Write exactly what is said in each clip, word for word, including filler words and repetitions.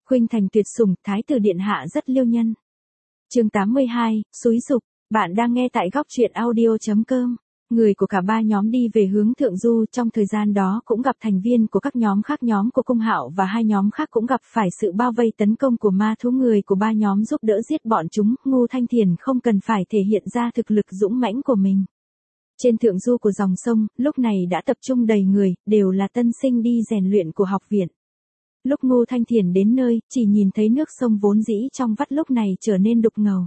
Khuynh thành tuyệt sủng, thái tử điện hạ rất liêu nhân. Chương tám mươi hai, xúi giục, bạn đang nghe tại góc truyện audio chấm com. Người của cả ba nhóm đi về hướng thượng du, trong thời gian đó cũng gặp thành viên của các nhóm khác, nhóm của Cung Hạo và hai nhóm khác cũng gặp phải sự bao vây tấn công của ma thú. Người của ba nhóm giúp đỡ giết bọn chúng, Ngô Thanh Thiền không cần phải thể hiện ra thực lực dũng mãnh của mình. Trên thượng du của dòng sông, lúc này đã tập trung đầy người, đều là tân sinh đi rèn luyện của học viện. Lúc Ngô Thanh Thiền đến nơi, chỉ nhìn thấy nước sông vốn dĩ trong vắt lúc này trở nên đục ngầu.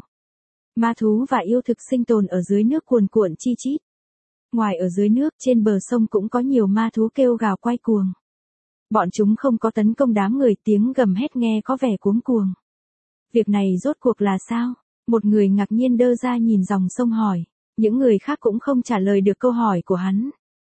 Ma thú và yêu thực sinh tồn ở dưới nước cuồn cuộn chi chít. Ngoài ở dưới nước, trên bờ sông cũng có nhiều ma thú kêu gào quay cuồng. Bọn chúng không có tấn công đám người, tiếng gầm hét nghe có vẻ cuống cuồng. Việc này rốt cuộc là sao? Một người ngạc nhiên đơ ra nhìn dòng sông hỏi. Những người khác cũng không trả lời được câu hỏi của hắn.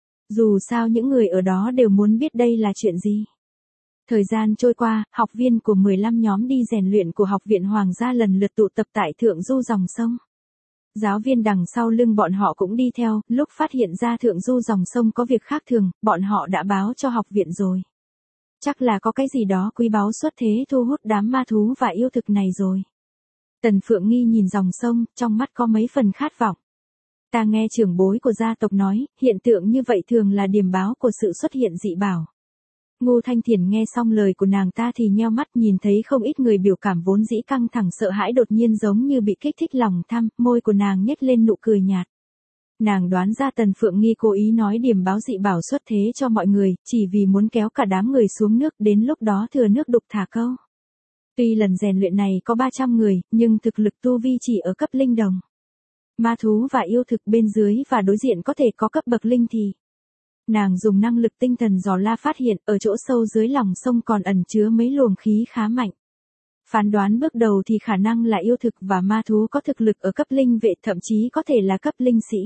Dù sao những người ở đó đều muốn biết đây là chuyện gì. Thời gian trôi qua, học viên của mười lăm nhóm đi rèn luyện của học viện Hoàng gia lần lượt tụ tập tại thượng du dòng sông. Giáo viên đằng sau lưng bọn họ cũng đi theo, lúc phát hiện ra thượng du dòng sông có việc khác thường, bọn họ đã báo cho học viện rồi. Chắc là có cái gì đó quý báu xuất thế thu hút đám ma thú và yêu thực này rồi. Tần Phượng Nghi nhìn dòng sông, trong mắt có mấy phần khát vọng. Ta nghe trưởng bối của gia tộc nói, hiện tượng như vậy thường là điềm báo của sự xuất hiện dị bảo. Ngô Thanh Thiền nghe xong lời của nàng ta thì nheo mắt, nhìn thấy không ít người biểu cảm vốn dĩ căng thẳng sợ hãi đột nhiên giống như bị kích thích lòng tham, môi của nàng nhếch lên nụ cười nhạt. Nàng đoán ra Tần Phượng Nghi cố ý nói điềm báo dị bảo xuất thế cho mọi người, chỉ vì muốn kéo cả đám người xuống nước, đến lúc đó thừa nước đục thả câu. Tuy lần rèn luyện này có ba trăm người, nhưng thực lực tu vi chỉ ở cấp linh đồng. Ma thú và yêu thực bên dưới và đối diện có thể có cấp bậc linh thì. Nàng dùng năng lực tinh thần dò la phát hiện, ở chỗ sâu dưới lòng sông còn ẩn chứa mấy luồng khí khá mạnh. Phán đoán bước đầu thì khả năng là yêu thực và ma thú có thực lực ở cấp linh vệ, thậm chí có thể là cấp linh sĩ.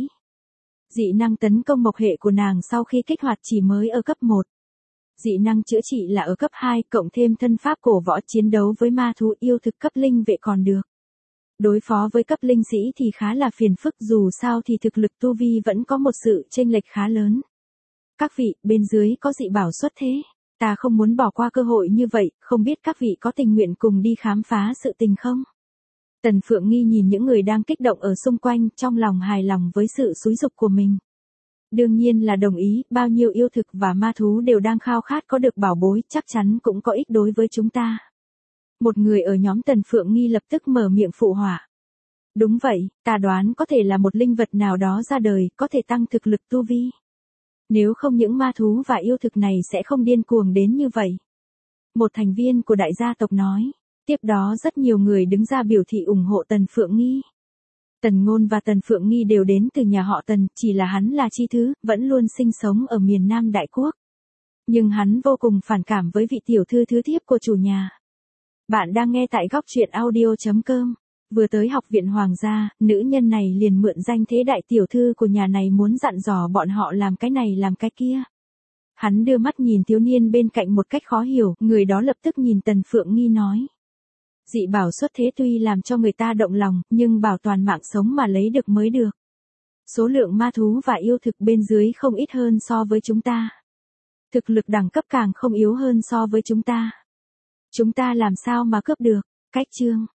Dị năng tấn công mộc hệ của nàng sau khi kích hoạt chỉ mới ở cấp một. Dị năng chữa trị là ở cấp hai, cộng thêm thân pháp cổ võ chiến đấu với ma thú yêu thực cấp linh vệ còn được. Đối phó với cấp linh sĩ thì khá là phiền phức, dù sao thì thực lực tu vi vẫn có một sự chênh lệch khá lớn. Các vị, bên dưới có dị bảo xuất thế. Ta không muốn bỏ qua cơ hội như vậy, không biết các vị có tình nguyện cùng đi khám phá sự tình không? Tần Phượng Nghi nhìn những người đang kích động ở xung quanh, trong lòng hài lòng với sự xúi giục của mình. Đương nhiên là đồng ý, bao nhiêu yêu thực và ma thú đều đang khao khát có được bảo bối, chắc chắn cũng có ích đối với chúng ta. Một người ở nhóm Tần Phượng Nghi lập tức mở miệng phụ họa. Đúng vậy, ta đoán có thể là một linh vật nào đó ra đời, có thể tăng thực lực tu vi. Nếu không những ma thú và yêu thực này sẽ không điên cuồng đến như vậy. Một thành viên của đại gia tộc nói. Tiếp đó rất nhiều người đứng ra biểu thị ủng hộ Tần Phượng Nghi. Tần Ngôn và Tần Phượng Nghi đều đến từ nhà họ Tần, chỉ là hắn là chi thứ, vẫn luôn sinh sống ở miền Nam Đại Quốc. Nhưng hắn vô cùng phản cảm với vị tiểu thư thứ thiếp của chủ nhà. Bạn đang nghe tại góc truyện audio chấm com. Vừa tới học viện Hoàng gia, nữ nhân này liền mượn danh thế đại tiểu thư của nhà này muốn dặn dò bọn họ làm cái này làm cái kia. Hắn đưa mắt nhìn thiếu niên bên cạnh một cách khó hiểu, người đó lập tức nhìn Tần Phượng Nghi nói. Dị bảo xuất thế tuy làm cho người ta động lòng, nhưng bảo toàn mạng sống mà lấy được mới được. Số lượng ma thú và yêu thực bên dưới không ít hơn so với chúng ta. Thực lực đẳng cấp càng không yếu hơn so với chúng ta. Chúng ta làm sao mà cướp được? Cách chương.